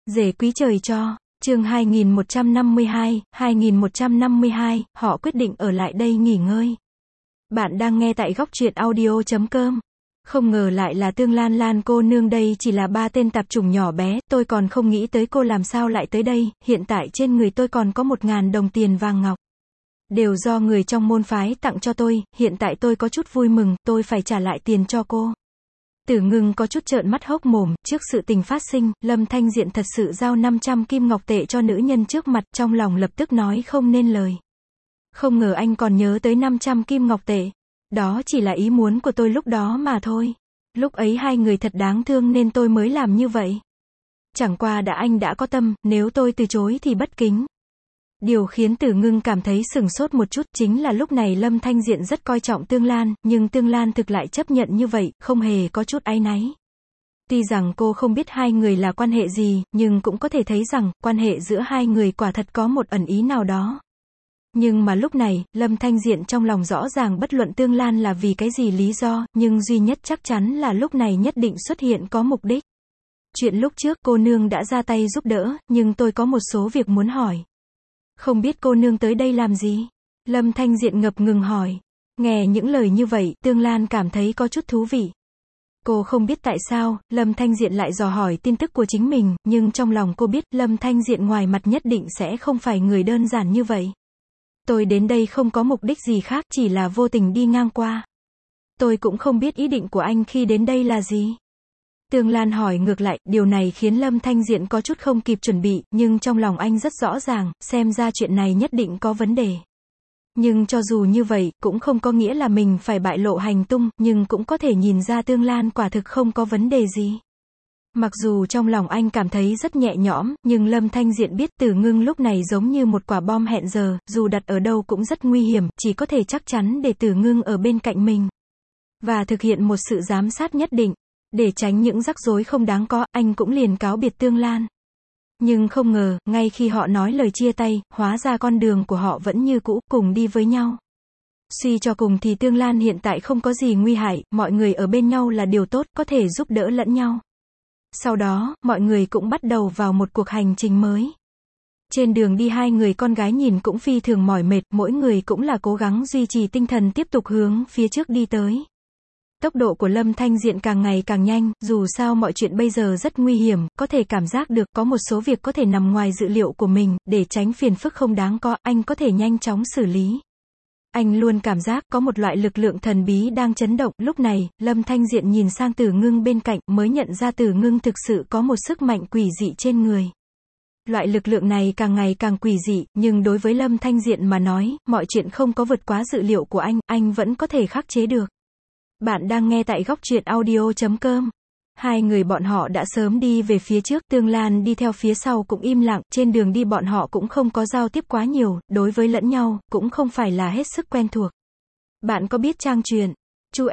Rể quý trời cho, chương 2152, họ quyết định ở lại đây nghỉ ngơi. Bạn đang nghe tại góc truyện audio.com. Không ngờ lại là Tương Lan Lan cô nương, đây chỉ là 3 tên tạp chủng nhỏ bé, tôi còn không nghĩ tới cô làm sao lại tới đây, hiện tại trên người tôi còn có 1.000 đồng tiền vàng ngọc. Đều do người trong môn phái tặng cho tôi, hiện tại tôi có chút vui mừng, tôi phải trả lại tiền cho cô. Tử Ngưng có chút trợn mắt hốc mồm, trước sự tình phát sinh, Lâm Thanh Diện thật sự giao 500 kim ngọc tệ cho nữ nhân trước mặt, trong lòng lập tức nói không nên lời. Không ngờ anh còn nhớ tới 500 kim ngọc tệ. Đó chỉ là ý muốn của tôi lúc đó mà thôi. Lúc ấy hai người thật đáng thương nên tôi mới làm như vậy. Chẳng qua anh đã có tâm, nếu tôi từ chối thì bất kính. Điều khiến Tử Ngưng cảm thấy sửng sốt một chút chính là lúc này Lâm Thanh Diện rất coi trọng Tương Lan, nhưng Tương Lan thực lại chấp nhận như vậy, không hề có chút áy náy. Tuy rằng cô không biết hai người là quan hệ gì, nhưng cũng có thể thấy rằng, quan hệ giữa hai người quả thật có một ẩn ý nào đó. Nhưng mà lúc này, Lâm Thanh Diện trong lòng rõ ràng bất luận Tương Lan là vì cái gì lý do, nhưng duy nhất chắc chắn là lúc này nhất định xuất hiện có mục đích. Chuyện lúc trước cô nương đã ra tay giúp đỡ, nhưng tôi có một số việc muốn hỏi. Không biết cô nương tới đây làm gì? Lâm Thanh Diện ngập ngừng hỏi. Nghe những lời như vậy, Tương Lan cảm thấy có chút thú vị. Cô không biết tại sao, Lâm Thanh Diện lại dò hỏi tin tức của chính mình, nhưng trong lòng cô biết, Lâm Thanh Diện ngoài mặt nhất định sẽ không phải người đơn giản như vậy. Tôi đến đây không có mục đích gì khác, chỉ là vô tình đi ngang qua. Tôi cũng không biết ý định của anh khi đến đây là gì. Tương Lan hỏi ngược lại, điều này khiến Lâm Thanh Diện có chút không kịp chuẩn bị, nhưng trong lòng anh rất rõ ràng, xem ra chuyện này nhất định có vấn đề. Nhưng cho dù như vậy, cũng không có nghĩa là mình phải bại lộ hành tung, nhưng cũng có thể nhìn ra Tương Lan quả thực không có vấn đề gì. Mặc dù trong lòng anh cảm thấy rất nhẹ nhõm, nhưng Lâm Thanh Diện biết Tử Ngưng lúc này giống như một quả bom hẹn giờ, dù đặt ở đâu cũng rất nguy hiểm, chỉ có thể chắc chắn để Tử Ngưng ở bên cạnh mình. Và thực hiện một sự giám sát nhất định. Để tránh những rắc rối không đáng có, anh cũng liền cáo biệt Tương Lan. Nhưng không ngờ, ngay khi họ nói lời chia tay, hóa ra con đường của họ vẫn như cũ, cùng đi với nhau. Suy cho cùng thì Tương Lan hiện tại không có gì nguy hại, mọi người ở bên nhau là điều tốt, có thể giúp đỡ lẫn nhau. Sau đó, mọi người cũng bắt đầu vào một cuộc hành trình mới. Trên đường đi hai người con gái nhìn cũng phi thường mỏi mệt, mỗi người cũng là cố gắng duy trì tinh thần tiếp tục hướng phía trước đi tới. Tốc độ của Lâm Thanh Diện càng ngày càng nhanh, dù sao mọi chuyện bây giờ rất nguy hiểm, có thể cảm giác được có một số việc có thể nằm ngoài dự liệu của mình, để tránh phiền phức không đáng có, anh có thể nhanh chóng xử lý. Anh luôn cảm giác có một loại lực lượng thần bí đang chấn động, lúc này, Lâm Thanh Diện nhìn sang Tử Ngưng bên cạnh, mới nhận ra Tử Ngưng thực sự có một sức mạnh quỷ dị trên người. Loại lực lượng này càng ngày càng quỷ dị, nhưng đối với Lâm Thanh Diện mà nói, mọi chuyện không có vượt quá dự liệu của anh vẫn có thể khắc chế được. Bạn đang nghe tại góc truyện audio.com. Hai người bọn họ đã sớm đi về phía trước, Tương Lan đi theo phía sau cũng im lặng, trên đường đi bọn họ cũng không có giao tiếp quá nhiều, đối với lẫn nhau, cũng không phải là hết sức quen thuộc. Bạn có biết trang truyện Chu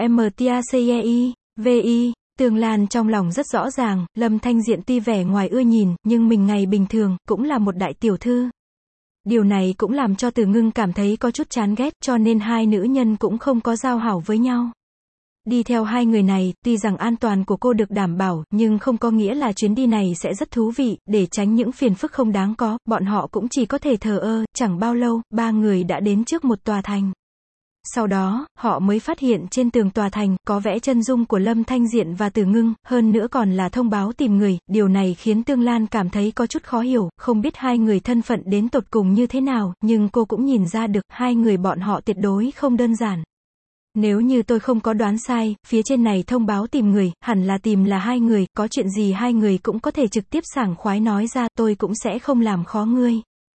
MTACEI, VI, Tương Lan trong lòng rất rõ ràng, Lâm Thanh Diện tuy vẻ ngoài ưa nhìn, nhưng mình ngày bình thường, cũng là một đại tiểu thư. Điều này cũng làm cho Tử Ngưng cảm thấy có chút chán ghét, cho nên hai nữ nhân cũng không có giao hảo với nhau. Đi theo hai người này, tuy rằng an toàn của cô được đảm bảo, nhưng không có nghĩa là chuyến đi này sẽ rất thú vị, để tránh những phiền phức không đáng có, bọn họ cũng chỉ có thể thờ ơ, chẳng bao lâu, ba người đã đến trước một tòa thành. Sau đó, họ mới phát hiện trên tường tòa thành, có vẽ chân dung của Lâm Thanh Diện và Tử Ngưng, hơn nữa còn là thông báo tìm người, điều này khiến Tương Lan cảm thấy có chút khó hiểu, không biết hai người thân phận đến tột cùng như thế nào, nhưng cô cũng nhìn ra được, hai người bọn họ tuyệt đối không đơn giản. Nếu như tôi không có đoán sai, phía trên này thông báo tìm người, hẳn là tìm là hai người, có chuyện gì hai người cũng có thể trực tiếp sảng khoái nói ra, tôi cũng sẽ không làm khó ngươi.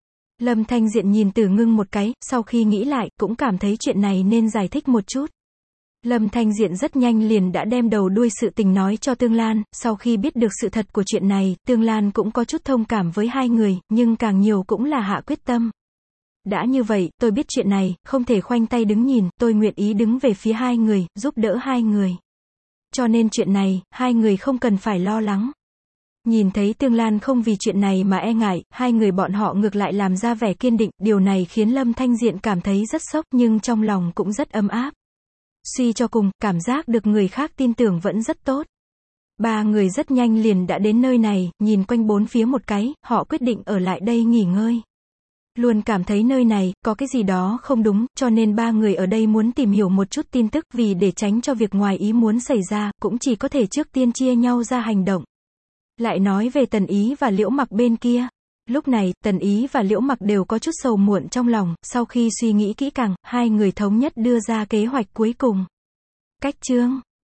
Lâm Thanh Diện nhìn Tử Ngưng một cái, sau khi nghĩ lại, cũng cảm thấy chuyện này nên giải thích một chút. Lâm Thanh Diện rất nhanh liền đã đem đầu đuôi sự tình nói cho Tương Lan, sau khi biết được sự thật của chuyện này, Tương Lan cũng có chút thông cảm với hai người, nhưng càng nhiều cũng là hạ quyết tâm. Đã như vậy, tôi biết chuyện này, không thể khoanh tay đứng nhìn, tôi nguyện ý đứng về phía hai người, giúp đỡ hai người. Cho nên chuyện này, hai người không cần phải lo lắng. Nhìn thấy Tương Lan không vì chuyện này mà e ngại, hai người bọn họ ngược lại làm ra vẻ kiên định, điều này khiến Lâm Thanh Diện cảm thấy rất sốc, nhưng trong lòng cũng rất ấm áp. Suy cho cùng, cảm giác được người khác tin tưởng vẫn rất tốt. Ba người rất nhanh liền đã đến nơi này, nhìn quanh bốn phía một cái, họ quyết định ở lại đây nghỉ ngơi. Luôn cảm thấy nơi này, có cái gì đó không đúng, cho nên ba người ở đây muốn tìm hiểu một chút tin tức, vì để tránh cho việc ngoài ý muốn xảy ra, cũng chỉ có thể trước tiên chia nhau ra hành động. Lại nói về Tần Ý và Liễu Mặc bên kia. Lúc này, Tần Ý và Liễu Mặc đều có chút sầu muộn trong lòng, sau khi suy nghĩ kỹ càng, hai người thống nhất đưa ra kế hoạch cuối cùng. Cách chương